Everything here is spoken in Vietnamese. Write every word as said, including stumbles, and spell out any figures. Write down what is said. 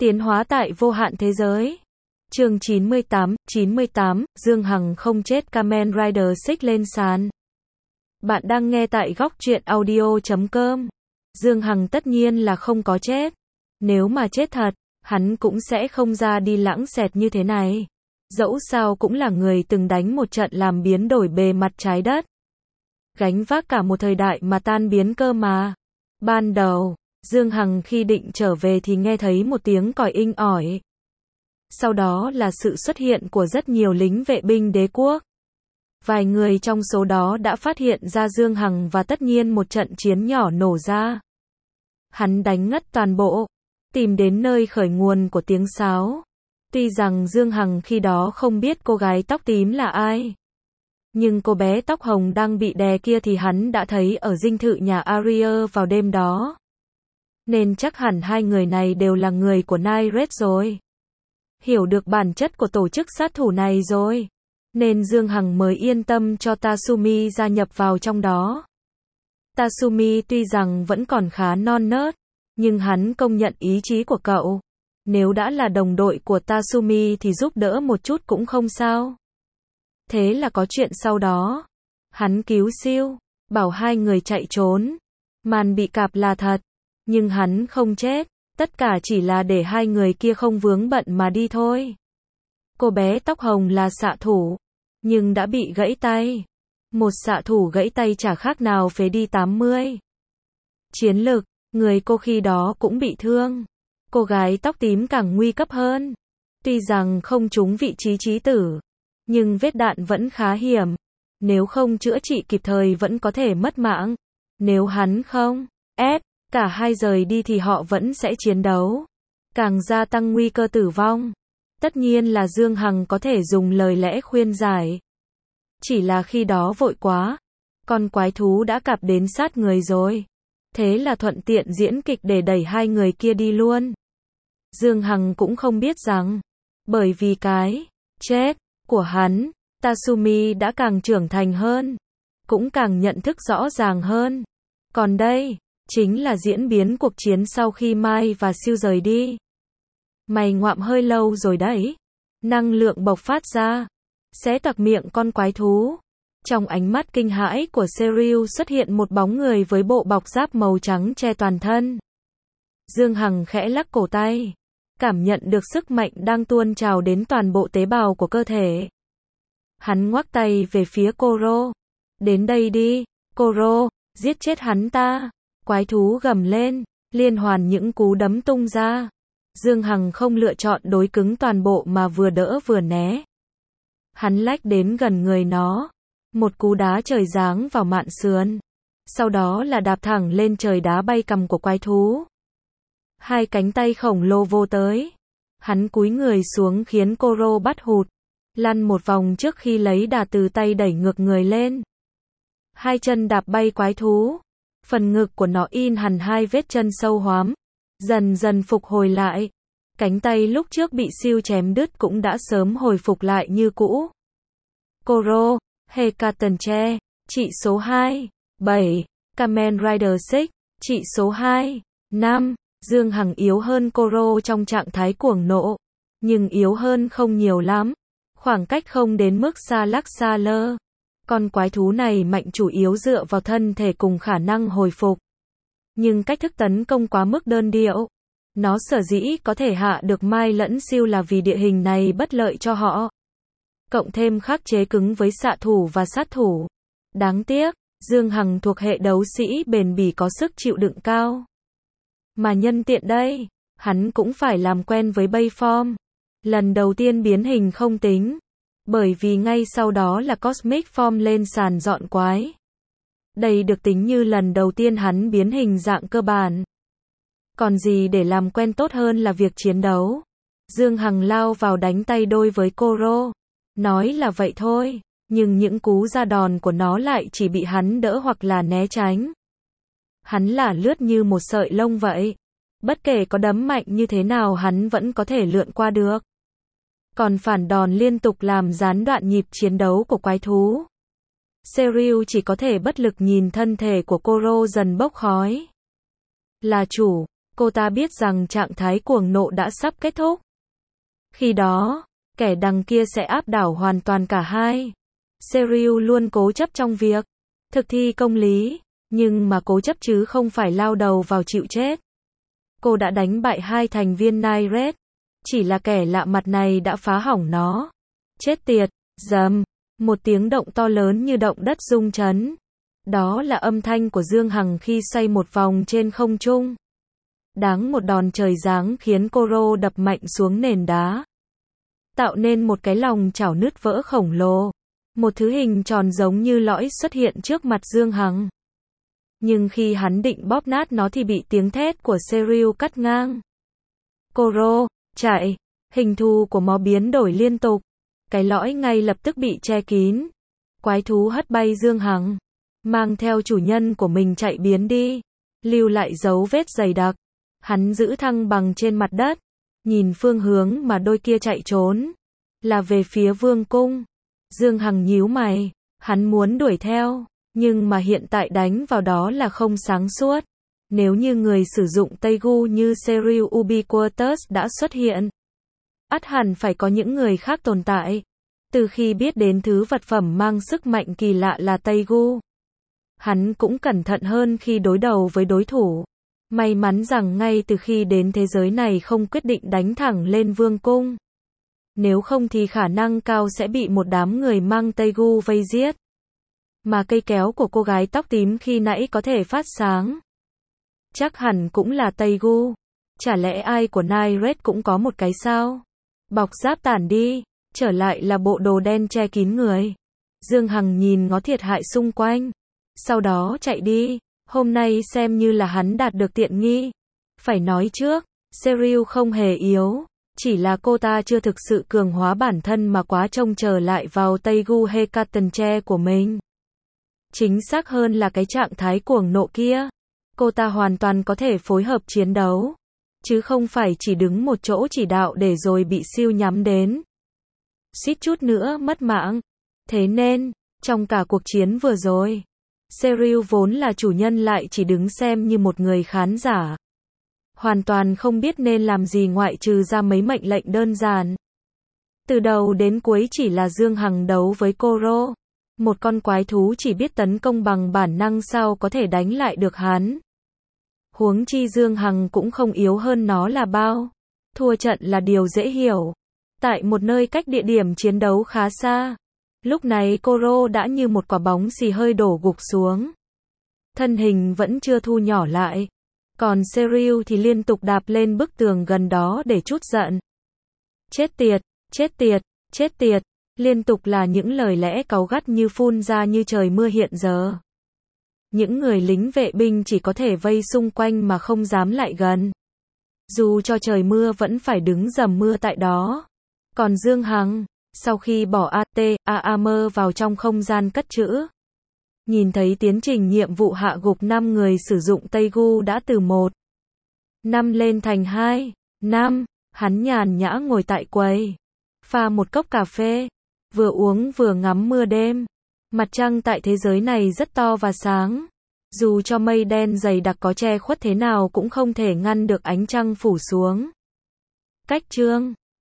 Tiến hóa tại vô hạn thế giới. Chương chín mươi tám, chín mươi tám, Dương Hằng không chết, Kamen Rider xích lên sàn. Bạn đang nghe tại góc truyện audio chấm com. Dương Hằng tất nhiên là không có chết. Nếu mà chết thật, hắn cũng sẽ không ra đi lãng xẹt như thế này. Dẫu sao cũng là người từng đánh một trận làm biến đổi bề mặt trái đất. Gánh vác cả một thời đại mà tan biến cơ mà. Ban đầu, Dương Hằng khi định trở về thì nghe thấy một tiếng còi inh ỏi. Sau đó là sự xuất hiện của rất nhiều lính vệ binh đế quốc. Vài người trong số đó đã phát hiện ra Dương Hằng và tất nhiên một trận chiến nhỏ nổ ra. Hắn đánh ngất toàn bộ, tìm đến nơi khởi nguồn của tiếng sáo. Tuy rằng Dương Hằng khi đó không biết cô gái tóc tím là ai, nhưng cô bé tóc hồng đang bị đè kia thì hắn đã thấy ở dinh thự nhà Aria vào đêm đó. Nên chắc hẳn hai người này đều là người của Night Raid rồi. Hiểu được bản chất của tổ chức sát thủ này rồi, nên Dương Hằng mới yên tâm cho Tatsumi gia nhập vào trong đó. Tatsumi tuy rằng vẫn còn khá non nớt, nhưng hắn công nhận ý chí của cậu. Nếu đã là đồng đội của Tatsumi thì giúp đỡ một chút cũng không sao. Thế là có chuyện sau đó. Hắn cứu siêu, bảo hai người chạy trốn. Màn bị cạp là thật, nhưng hắn không chết. Tất cả chỉ là để hai người kia không vướng bận mà đi thôi. Cô bé tóc hồng là xạ thủ, nhưng đã bị gãy tay. Một xạ thủ gãy tay chả khác nào phế đi tám mươi. Chiến lực, người cô khi đó cũng bị thương. Cô gái tóc tím càng nguy cấp hơn. Tuy rằng không trúng vị trí chí tử, nhưng vết đạn vẫn khá hiểm. Nếu không chữa trị kịp thời vẫn có thể mất mạng. Nếu hắn không ép cả hai rời đi thì họ vẫn sẽ chiến đấu, càng gia tăng nguy cơ tử vong. Tất nhiên là Dương Hằng có thể dùng lời lẽ khuyên giải. Chỉ là khi đó vội quá, con quái thú đã cạp đến sát người rồi. Thế là thuận tiện diễn kịch để đẩy hai người kia đi luôn. Dương Hằng cũng không biết rằng, bởi vì cái chết của hắn, Tatsumi đã càng trưởng thành hơn, cũng càng nhận thức rõ ràng hơn. Còn đây chính là diễn biến cuộc chiến sau khi Mai và Siêu rời đi. Mày ngoạm hơi lâu rồi đấy. Năng lượng bộc phát ra, xé toạc miệng con quái thú. Trong ánh mắt kinh hãi của Serial xuất hiện một bóng người với bộ bọc giáp màu trắng che toàn thân. Dương Hằng khẽ lắc cổ tay, cảm nhận được sức mạnh đang tuôn trào đến toàn bộ tế bào của cơ thể. Hắn ngoắc tay về phía Koro. Đến đây đi, Koro, giết chết hắn ta. Quái thú gầm lên, liên hoàn những cú đấm tung ra. Dương Hằng không lựa chọn đối cứng toàn bộ mà vừa đỡ vừa né. Hắn lách đến gần người nó, một cú đá trời giáng vào mạn sườn. Sau đó là đạp thẳng lên trời đá bay cằm của quái thú. Hai cánh tay khổng lồ vô tới. Hắn cúi người xuống khiến Koro bắt hụt, lăn một vòng trước khi lấy đà từ tay đẩy ngược người lên. Hai chân đạp bay quái thú. Phần ngực của nó in hẳn hai vết chân sâu hoắm, dần dần phục hồi lại. Cánh tay lúc trước bị siêu chém đứt cũng đã sớm hồi phục lại như cũ. Koro, Hekatonche, trị số hai, bảy, Kamen Rider sáu, trị số hai, năm. Dương Hằng yếu hơn Koro trong trạng thái cuồng nộ, nhưng yếu hơn không nhiều lắm. Khoảng cách không đến mức xa lắc xa lơ. Con quái thú này mạnh chủ yếu dựa vào thân thể cùng khả năng hồi phục. Nhưng cách thức tấn công quá mức đơn điệu. Nó sở dĩ có thể hạ được Mai lẫn Siêu là vì địa hình này bất lợi cho họ. Cộng thêm khắc chế cứng với xạ thủ và sát thủ. Đáng tiếc, Dương Hằng thuộc hệ đấu sĩ bền bỉ có sức chịu đựng cao. Mà nhân tiện đây, hắn cũng phải làm quen với bay form. Lần đầu tiên biến hình không tính, bởi vì ngay sau đó là Cosmic Form lên sàn dọn quái. Đây được tính như lần đầu tiên hắn biến hình dạng cơ bản. Còn gì để làm quen tốt hơn là việc chiến đấu. Dương Hằng lao vào đánh tay đôi với Koro. Nói là vậy thôi, nhưng những cú ra đòn của nó lại chỉ bị hắn đỡ hoặc là né tránh. Hắn là lướt như một sợi lông vậy. Bất kể có đấm mạnh như thế nào hắn vẫn có thể lượn qua được. Còn phản đòn liên tục làm gián đoạn nhịp chiến đấu của quái thú. Serial chỉ có thể bất lực nhìn thân thể của Koro dần bốc khói. Là chủ, Cô ta biết rằng trạng thái cuồng nộ đã sắp kết thúc. Khi đó, kẻ đằng kia sẽ áp đảo hoàn toàn cả hai. Cheryl luôn cố chấp trong việc thực thi công lý, nhưng mà cố chấp chứ không phải lao đầu vào chịu chết. Cô đã đánh bại hai thành viên Night Red, chỉ là kẻ lạ mặt này đã phá hỏng nó. Chết tiệt, dầm, một tiếng động to lớn như động đất rung chấn. Đó là âm thanh của Dương Hằng khi xoay một vòng trên không trung. Đáng một đòn trời giáng khiến Koro đập mạnh xuống nền đá, tạo nên một cái lòng chảo nứt vỡ khổng lồ. Một thứ hình tròn giống như lõi xuất hiện trước mặt Dương Hằng. Nhưng khi hắn định bóp nát nó thì bị tiếng thét của Cheryl cắt ngang. Koro, chạy! Hình thù của nó biến đổi liên tục. Cái lõi ngay lập tức bị che kín. Quái thú hất bay Dương Hằng, mang theo chủ nhân của mình chạy biến đi, lưu lại dấu vết dày đặc. Hắn giữ thăng bằng trên mặt đất, nhìn phương hướng mà đôi kia chạy trốn, là về phía vương cung. Dương Hằng nhíu mày, hắn muốn đuổi theo, nhưng mà hiện tại đánh vào đó là không sáng suốt. Nếu như người sử dụng Teigu như Cheryl Ubiquitous đã xuất hiện, ắt hẳn phải có những người khác tồn tại. Từ khi biết đến thứ vật phẩm mang sức mạnh kỳ lạ là Teigu, hắn cũng cẩn thận hơn khi đối đầu với đối thủ. May mắn rằng ngay từ khi đến thế giới này không quyết định đánh thẳng lên vương cung. Nếu không thì khả năng cao sẽ bị một đám người mang Teigu vây giết. Mà cây kéo của cô gái tóc tím khi nãy có thể phát sáng. Chắc hẳn cũng là Teigu. Chả lẽ ai của Night Red cũng có một cái sao? Bọc giáp tản đi, trở lại là bộ đồ đen che kín người. Dương Hằng nhìn ngó thiệt hại xung quanh, sau đó chạy đi. Hôm nay xem như là hắn đạt được tiện nghi. Phải nói trước, Cheryl không hề yếu, chỉ là cô ta chưa thực sự cường hóa bản thân mà quá trông chờ lại vào Teigu Hekatonche của mình. Chính xác hơn là cái trạng thái cuồng nộ kia. Cô ta hoàn toàn có thể phối hợp chiến đấu, chứ không phải chỉ đứng một chỗ chỉ đạo để rồi bị siêu nhắm đến. Suýt chút nữa mất mạng. Thế nên, trong cả cuộc chiến vừa rồi, Cheryl vốn là chủ nhân lại chỉ đứng xem như một người khán giả. Hoàn toàn không biết nên làm gì ngoại trừ ra mấy mệnh lệnh đơn giản. Từ đầu đến cuối chỉ là Dương Hằng đấu với Koro. Một con quái thú chỉ biết tấn công bằng bản năng sao có thể đánh lại được hắn. Huống chi Dương Hằng cũng không yếu hơn nó là bao. Thua trận là điều dễ hiểu. Tại một nơi cách địa điểm chiến đấu khá xa, lúc này Koro đã như một quả bóng xì hơi đổ gục xuống. Thân hình vẫn chưa thu nhỏ lại. Còn Cheryl thì liên tục đạp lên bức tường gần đó để trút giận. Chết tiệt, chết tiệt, chết tiệt. Liên tục là những lời lẽ cáu gắt như phun ra như trời mưa hiện giờ. Những người lính vệ binh chỉ có thể vây xung quanh mà không dám lại gần. Dù cho trời mưa vẫn phải đứng dầm mưa tại đó. Còn Dương Hằng, sau khi bỏ a tê a em vào trong không gian cất trữ, nhìn thấy tiến trình nhiệm vụ hạ gục năm người sử dụng Teigu đã từ một năm lên thành hai năm, hắn nhàn nhã ngồi tại quầy, pha một cốc cà phê, vừa uống vừa ngắm mưa đêm. Mặt trăng tại thế giới này rất to và sáng. Dù cho mây đen dày đặc có che khuất thế nào cũng không thể ngăn được ánh trăng phủ xuống. Cách chương